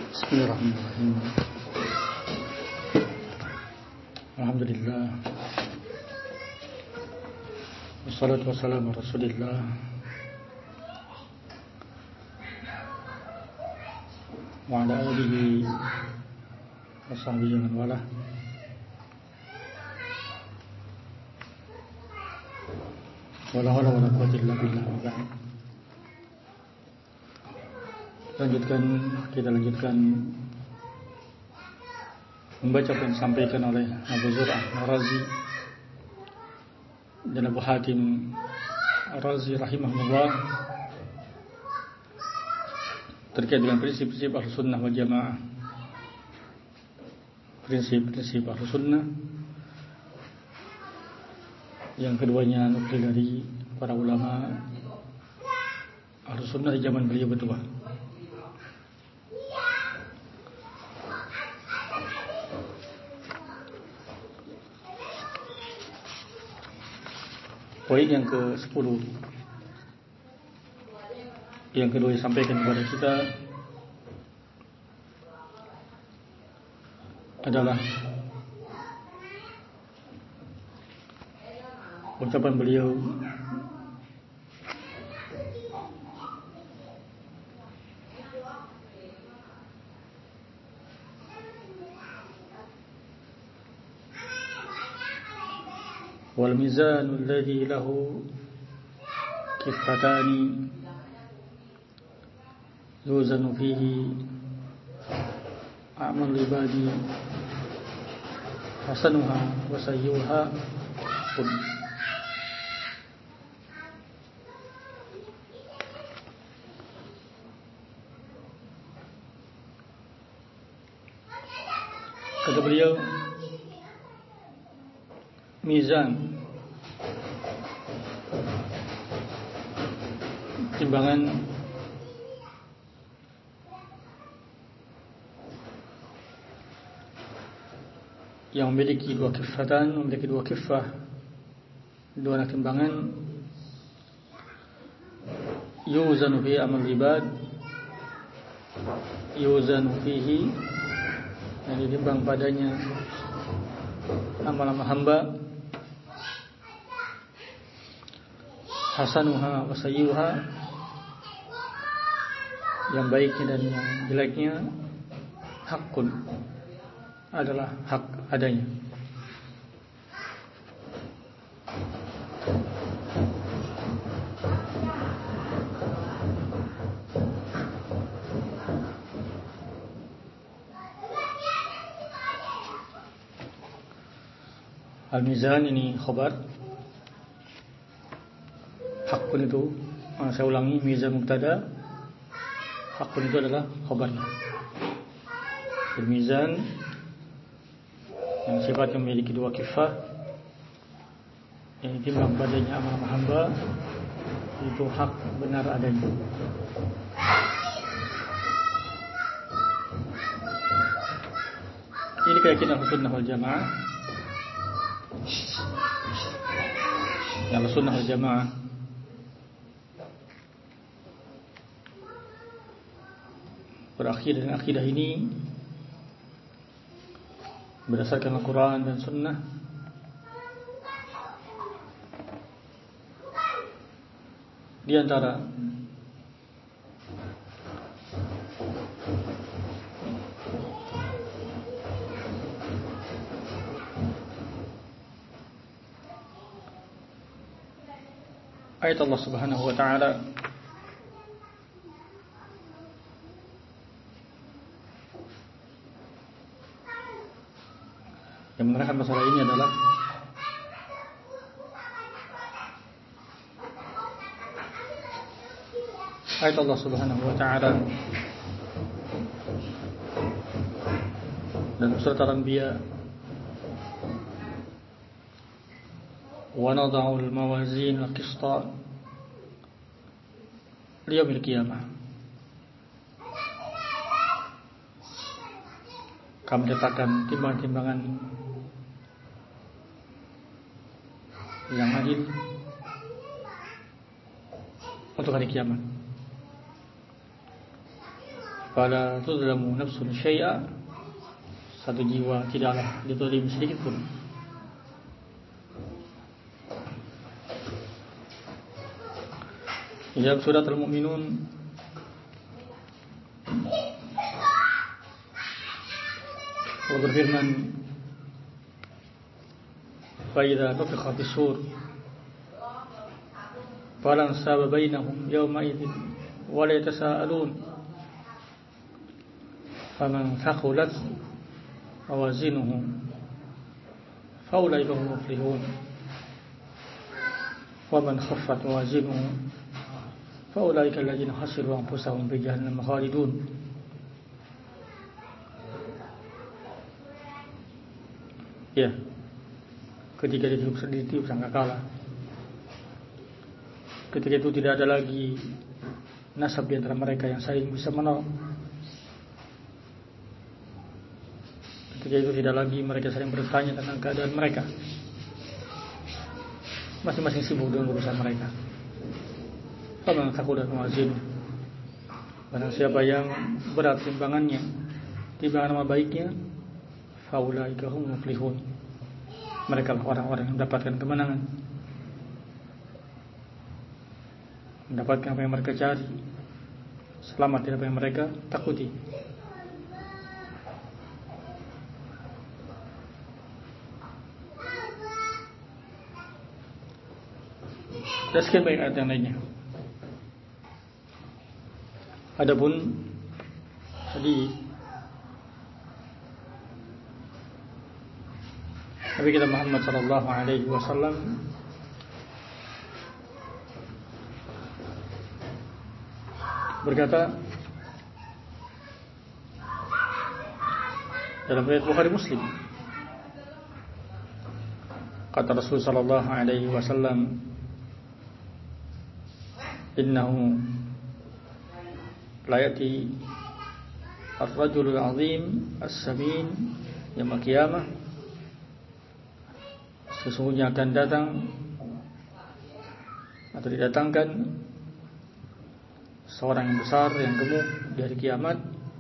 Bismillahirrahmanirrahim. Alhamdulillah. Wassalatu wassalamu ala Rasulillah wa ala alihi wa sahbihi wa man walah. Wala hawla wala quwwata illa billah. Kita lanjutkan membaca apa yang disampaikan oleh Abu Zur'ah Ar-Razi dan Abu Hatim Ar-Razi rahimahullah terkait dengan prinsip-prinsip Ahlussunnah wal Jamaah. Prinsip-prinsip Ahlussunnah yang keduanya nukil dari para ulama Ahlussunnah di zaman beliau berdua. Poin yang ke-10 yang kedua disampaikan kepada kita adalah ucapan beliau wal mizanul ladzi lahu kiffatani yuzanu fihi a'mal ibadi hasanuha wa sayyuha pun. Kata beliau, mizan, timbangan yang memiliki dua kiffatan, memiliki dua kiffah, dua timbangan, yuzanu fihi amal ibad, yuzanu fihi, yang ditimbang padanya amal-amal hamba, hasanuha wa sayyuha, yang baiknya dan yang jeleknya, hakun, adalah hak adanya. Al-mizan ini khabar, hakun itu, saya ulangi, mizan mubtada, hakun itu adalah khabarnya. Al-mizan yang sifatnya memiliki dua kiffah, yang ditimbang padanya amal hamba, itu hak benar adanya. Ini keyakinan Ahlussunnah wal Jamaah. Yang Ahlussunnah wal Jamaah berakhir dengan akidah ini berdasarkan Al-Quran dan Sunnah. Di antara ayat Allah Subhanahu wa ta'ala yang menerangkan masalah ini adalah ayat Allah Subhanahu wa ta'ala dan surat Al-Anbiya, wa nada'ul mawazin al-qista liyaumil qiyamah. Kami letakkan timbangan-timbangan yang adil untuk hari kiamat. fala tuzlamu nafsun syai'a, satu jiwa tidaklah dizalimi sedikit pun. Dalam surat Al-Mu'minun Allah berfirman, fa idza nufikha fis-sur fala ansaba bainahum yawma idzin wa la yatasaalun faman thaqulat mawazinuhu fa ulaika humul muflihun wa man khaffat mawazinuhu fa ulaika alladziina khasiru anfusahum fi jahannam khalidun. Ya, ketika dia hidup sendiri sangkakala, ketika itu tidak ada lagi nasab di antara mereka yang saling bisa menolong. Ketika itu tidak lagi mereka saling bertanya tentang keadaan mereka. Masing-masing sibuk dengan urusan mereka. Faman thaqulat mawazinuhu, barang siapa yang berat timbangannya, timbangan amal baiknya, faulaika humul muflihun, mereka lah orang-orang yang mendapatkan kemenangan, mendapatkan apa yang mereka cari, selamat dari apa yang mereka takuti. Dan sekian banyak ayat yang lainnya. Adapun tadi Nabi kita Muhammad sallallahu alaihi wasallam berkata dalam riwayat Bukhari Muslim, kata Rasul sallallahu alaihi wasallam, innahu la yati ar-rajulul azim as-samin yaumul qiyamah, sesungguhnya akan datang atau didatangkan seorang yang besar, yang gemuk di hari kiamat,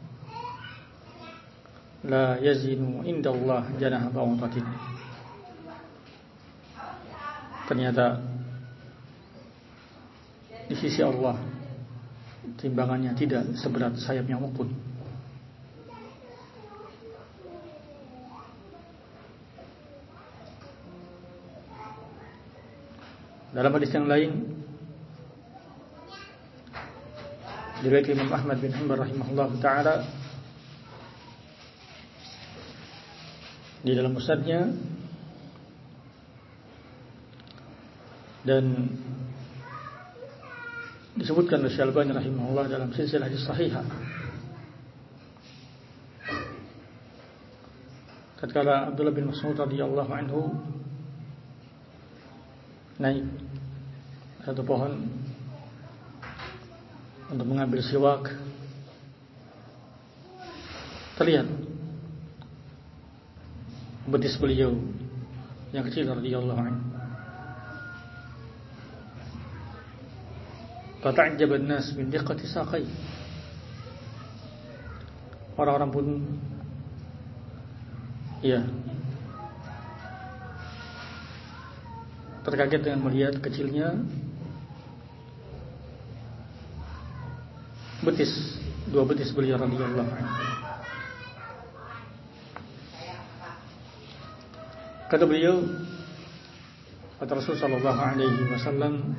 la yazinu indallah janaha ba'udatin, ternyata di sisi Allah timbangannya tidak seberat sayap nyamuk pun. Dalam hadis yang lain diriwayatkan Imam Ahmad bin Hanbal rahimahullah taala di dalam musnadnya, dan disebutkan oleh Syalbani rahimahullah dalam silsilah hadis sahihah, tatkala Abdullah bin Mas'ud radhiyallahu anhu naik satu pohon untuk mengambil siwak, terlihat betis beliau yang kecil radhiyallahu anhu. Fata'ajjaba an-nas min diqqati saqai, orang-orang pun terkaget dengan melihat kecilnya dua betis beliau radhiyallahu anhu. Kata beliau, kata Rasul sallallahu alaihi wasallam,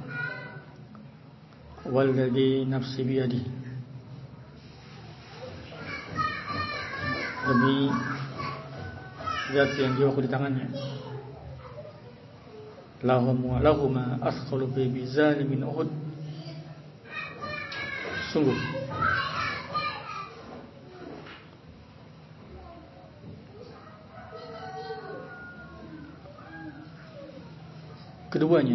walladzi nafsi biyadi, demi zat yang jiwaku di tangannya, lahuma asqalu bi mizan min Uhud, sungguh keduanya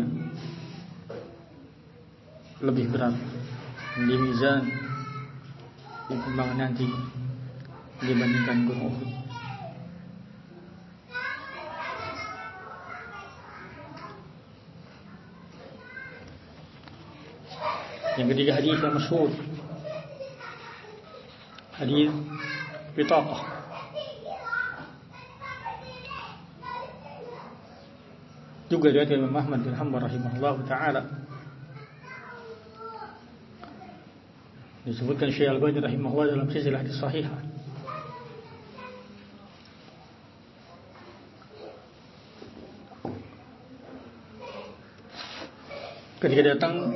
lebih berat di mizan, di timbangan nanti dibandingkan gunung Uhud. Yang ketiga, hadis yang masyhur hadis bitaqah. Juga dari Imam Ahmad bin Hanbal rahimahullah taala. Disebutkan Syekh Al-Albani rahimahullah dalam silsilah hadis sahihah. Ketika datang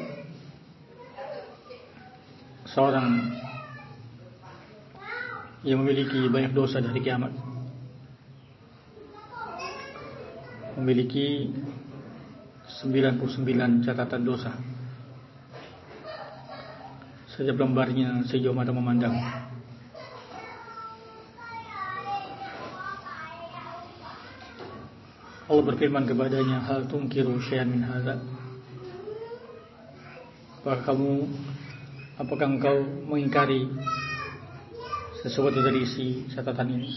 seorang yang memiliki banyak dosa dari kiamat, memiliki 99 catatan dosa, setiap lembarnya sejauh mata memandang. Allah berfirman kepadanya, hal tunkiru syai'an min hadza? Apakah engkau mengingkari sesuatu dari isi catatan ini?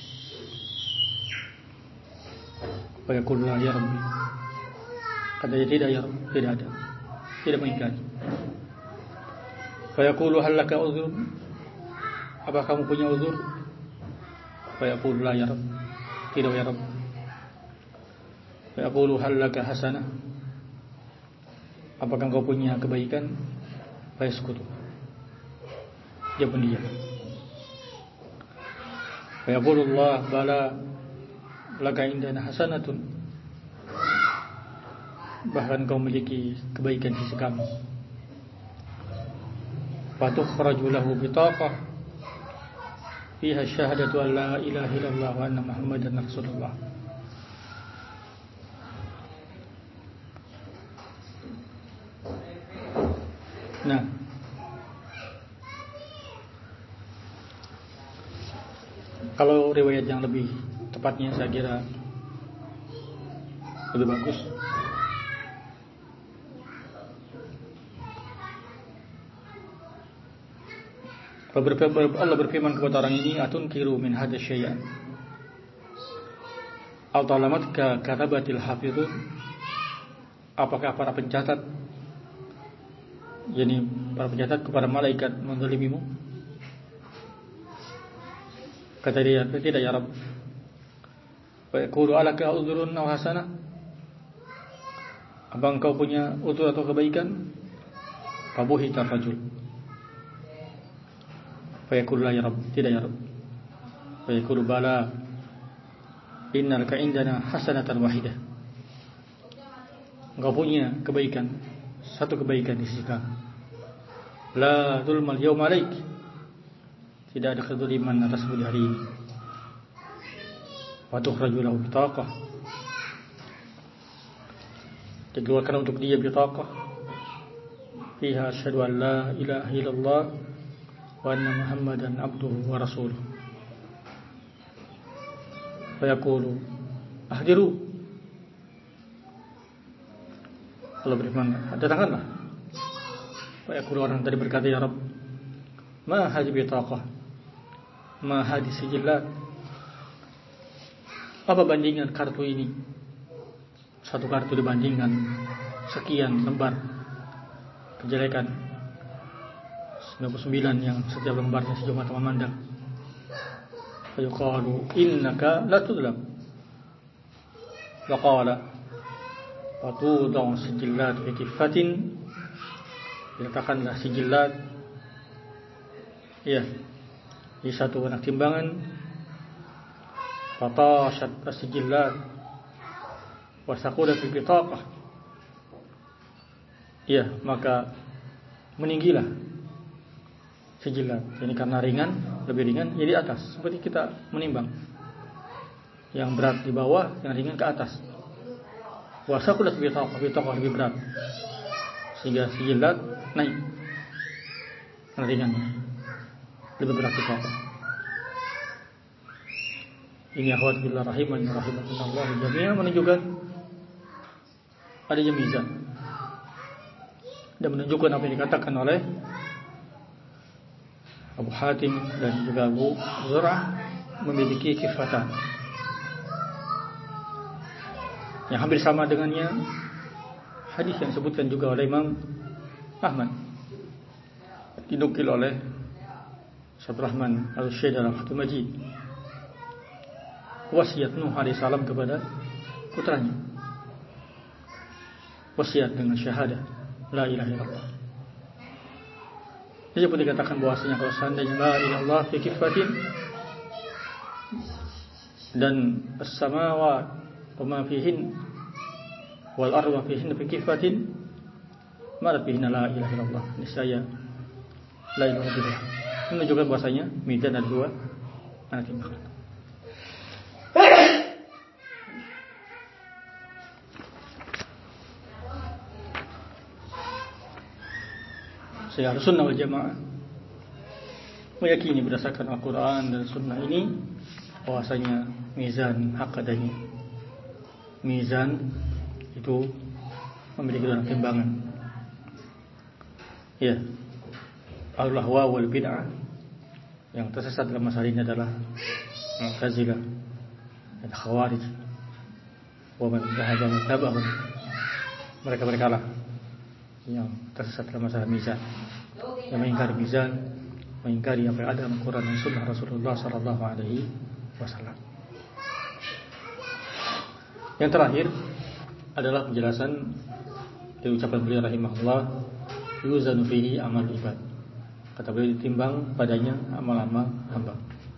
Wa yaqulu la ya Rabbi. Katanya tidak ya Rabbi, tidak ada. Tidak mengingkari. Wa yaqulu hal laka uzur? Apa kamu punya uzur? Wa yaqulu la ya Rabbi. Tidak ya Rabbi. Wa yaqulu hal laka hasanah? Apakah engkau punya kebaikan? Fa yaskutu. Dia pun diam. Wa yaqulu Allah bala laka indana hasanatun. Bahkan kau memiliki kebaikan di sisi kami. Fatukhraju lahu bitaqah fiha syahadatu an la ilaha illallah wa anna Muhammadan Rasulullah. Nah, kalau riwayat yang lebih tepatnya saya kira lebih bagus. Allah berfirman kepada orang ini, atunkiru min hadza syai'an aw talamatka katabatil hafizun? Apakah para pencatat, yakni para pencatat kepada malaikat menzalimimu? Kata dia, tidak ya Rabb. Wa yaqulu alaka uzrun aw hasanah? Apa engkau punya uzur atau kebaikan? Fabuhita rajul. Fa yaqulu la ya Rabb, tidak ya Rabb. Fa yaqulu bala innaka indana hasanatan wahidah. Engkau punya kebaikan, satu kebaikan di sisi kami. La zulmal yawma alaik. Tidak ada kezaliman atasmu di hari ini. Wa tukhraju lahu bitaqah. Dikeluarkan untuk dia bitaqah. Fiha asyhadu an la ilaha illallah wa anna Muhammadan abduhu wa rasuluh. Fa yaqulu ahdiru. Allah berfirman, datangkanlah. Fa yaqulu, orang tadi berkata, ya Rabb, ma hadhihi bitaqah? Ma hadhihi sijillat? Apa bandingan kartu ini? Satu kartu dibandingkan sekian lembar kejelekan 99 yang setiap lembarnya sejauh mata memandang. Fayuqalu innaka la tudlam. Faqala fatudau sijillat fi kiffatin. Diletakkanlah sijillat, ya, di satu anak timbangan. Fatashat as-sijillat wa saqulat al-bitaqah. Ya, maka meninggilah sijillat. Ini karena ringan, lebih ringan, jadi atas. Seperti kita menimbang, yang berat di bawah, yang ringan ke atas. Wa saqulat al-bitaqah, bitaqah lebih berat, sehingga sijillat naik, karena ringannya lebih berat bitaqah. Ini akhwat billah rahimani rahimakumullah jami'an, menunjukkan adanya mizan dan menunjukkan apa yang dikatakan oleh Abu Hatim dan juga Abu Zur'ah, memiliki kifatan yang hampir sama dengannya hadis yang disebutkan juga oleh Imam Ahmad, dinukil oleh Rahman Al-Syed dalam Fathul Majid, wasiat Nuh alaihissalam kepada putranya, wasiat dengan syahadah la ilaha illallah. Jadi pun dikatakan bahwasanya kalau seandainya la ilaha illallah fi kifatin dan as-samawat wa ma fihin wal ardu fihin fi kifatin ma fihin la ilaha illallah. Niscaya la ilaha illallah menunjukkan bahwasanya mizan ada dua anak timbangan. Saya Sunnah wal Jamaah meyakini berdasarkan Al-Quran dan Sunnah ini bahwasanya mizan hak adanya. Mizan itu memiliki dua timbangan. Ya, al-lahwa wal bid'ah yang tersesat dalam masalah ini adalah Mu'tazilah dan Khawarij. Wa man dhahaba mutabahum, mereka lah yang tersesat dalam masalah mizan, yang mengingkari mizan, mengingkari apa yang ada dalam Al-Quran dan Sunnah Rasulullah sallallahu alaihi wasallam. Yang terakhir adalah penjelasan dari ucapan beliau rahimahullah, yuzanu fihi amal ibad. Kata beliau ditimbang padanya amal-amal hamba.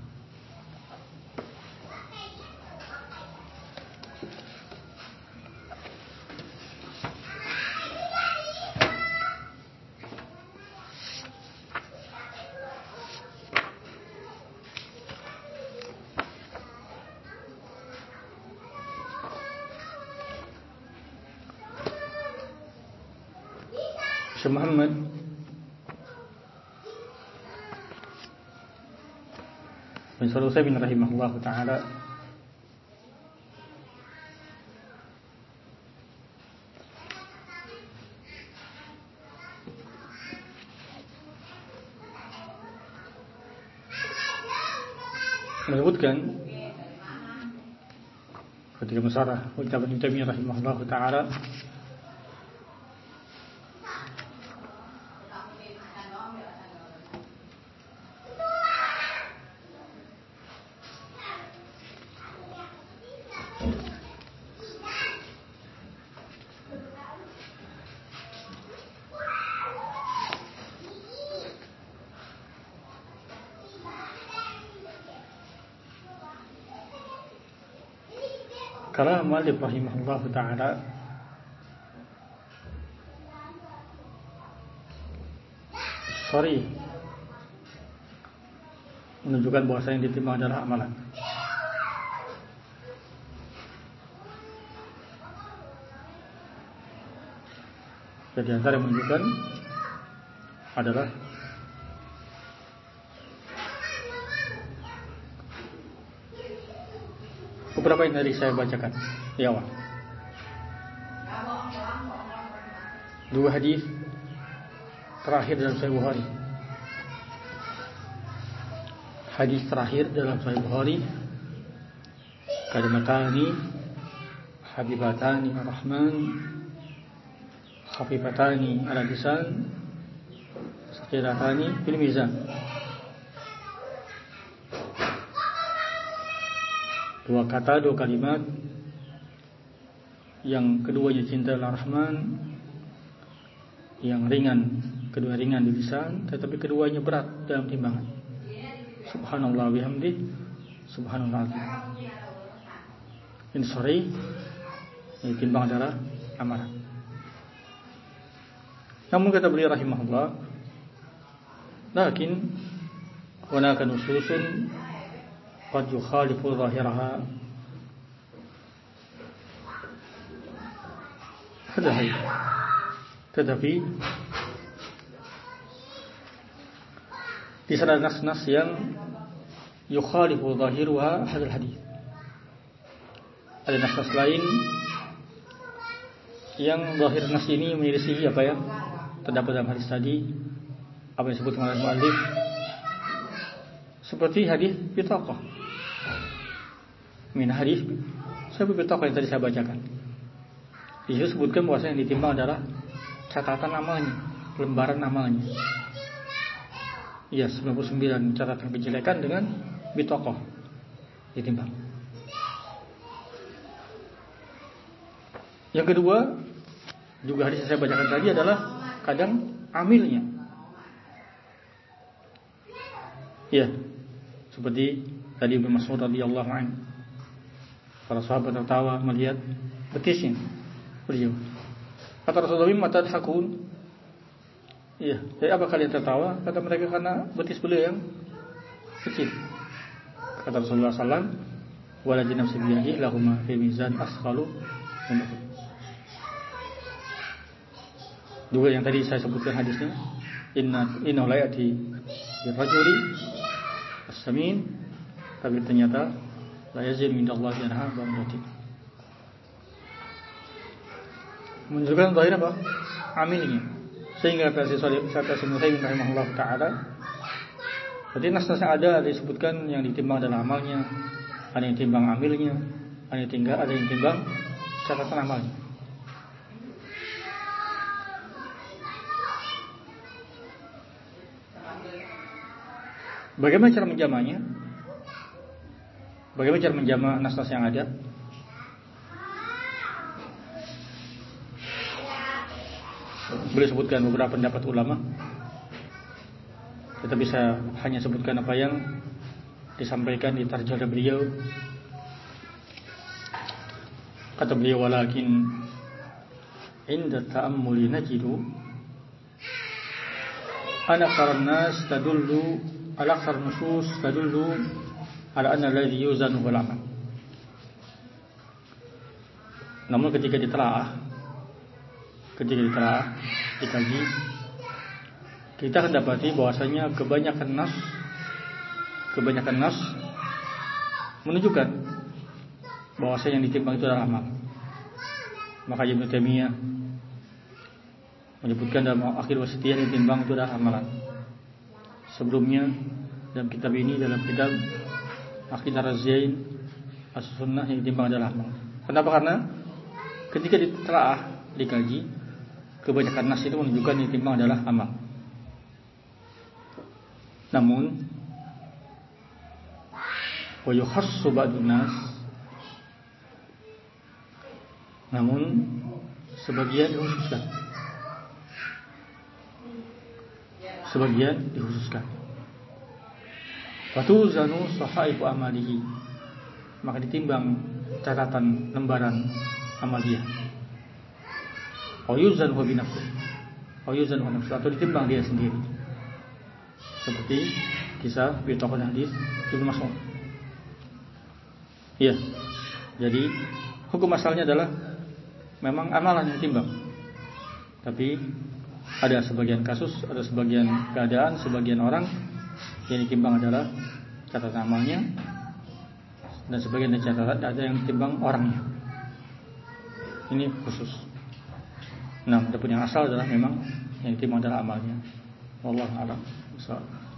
Syekh Muhammad bin Shalih Al-Utsaimin rahimahullah taala menyebutkan ketika mensyarah ucapan Ibnu Taimiyah rahimahullah taala, kalam Malik rahimahullah ta'ala sorry menunjukkan bahwa yang ditimbang adalah amalan. Jadi antara yang menunjukkan adalah beberapa yang tadi saya bacakan di awal. Dua hadis terakhir dalam Sahih Bukhari. Hadis terakhir dalam Sahih Bukhari, kalimatani habibatani ar-Rahman khafifatani ala lisan saqilatani fil mizan. Dua kata, dua kalimat yang keduanya cinta Ar-Rahman, yang ringan, kedua ringan di lisan, tetapi keduanya berat dalam timbangan. Subhanallah bihamdi, subhanallah azim. Ini sorry, ini timbang adalah amalan. Namun kata beliau rahimahullah, lakin hunaka nususun qad yukhalifu zahiraha. Tetapi di sana nas-nas yang yukhalifu zahiruha hadal hadis. Ada nas-nas lain yang zahir nas ini menyelisihi apa yang terdapat dalam hadis tadi, apa yang disebut oleh muallif, seperti hadis bitaqah. Min hadis bitaqah yang tadi saya bacakan. Di situ sebutkan bahwa yang ditimbang adalah catatan amalnya, lembaran amalnya. Ya, 99 catatan kejelekan dengan bitokoh ditimbang. Yang kedua, juga hadis yang saya bacakan tadi adalah kadang amilnya. Ya, seperti tadi Ibnu Mas'ud radhiyallahu anhu. Para sahabat tertawa melihat betisnya beliau. Kata Rasulullah, "Mimma tadhakun?" Iya, dari apa kalian tertawa? Kata mereka, karena betis beliau yang kecil. Kata Rasulullah SAW, "Waladi nafsi biyadihi lahuma fi mizan asqalu min Uhud." Juga yang tadi saya sebutkan hadisnya, inna la ya'ti birrajuli as-samin, tapi ternyata la yazil mindallahi anha ba'dati. Menunjukkan zahir apa? Amilnya. Sehingga kata Syekh Muhammad rahimahullah taala, berarti nas-nas yang ada disebutkan yang ditimbang adalah amalnya, ada yang timbang amilnya, ada yang timbang catatan amalnya. Bagaimana cara menjamanya? Bagaimana cara menjama nas-nas yang ada? Boleh sebutkan beberapa pendapat ulama. Kita bisa hanya sebutkan apa yang disampaikan di tarjah beliau. Kata beliau, walakin inda ta'ammuli najidu anakar nas tadullu alakar nusus tadullu ala anna alladhi yuzanu wal amal. Namun ketika ditelaah, dikaji, kita akan dapati bahwasanya kebanyakan nas menunjukkan bahwasanya yang ditimbang itu adalah amal. Maka Ibnu Taimiyah menyebutkan dalam akhir wasitiyah yang ditimbang itu adalah amalan. Sebelumnya dalam kitab ini, dalam kitab Aqidah Az-Zain As-Sunnah, yang ditimbang adalah amal. Kenapa? Karena ketika ditelaah, dikaji, kebanyakan nas itu menunjukkan yang ditimbang adalah amal. Namun wa yukhassu ba'dun nas, namun sebagian dikhususkan. Fatuzanu sahaifu amalihi, maka ditimbang catatan lembaran amaliyah. Yuzan wa binafsi, atau ditimbang dia sendiri. Seperti kisah bitokoh hadis Ibnu Mas'ud. Ya, jadi hukum asalnya adalah memang amalan yang ditimbang. Tapi ada sebagian kasus, ada sebagian keadaan, sebagian orang yang ditimbang adalah catatan amalnya, dan sebagian dari catatan ada yang ditimbang orangnya. Ini khusus. Nah, adapun yang asal adalah memang yang ditimbang adalah amalnya. Wallahu a'lam.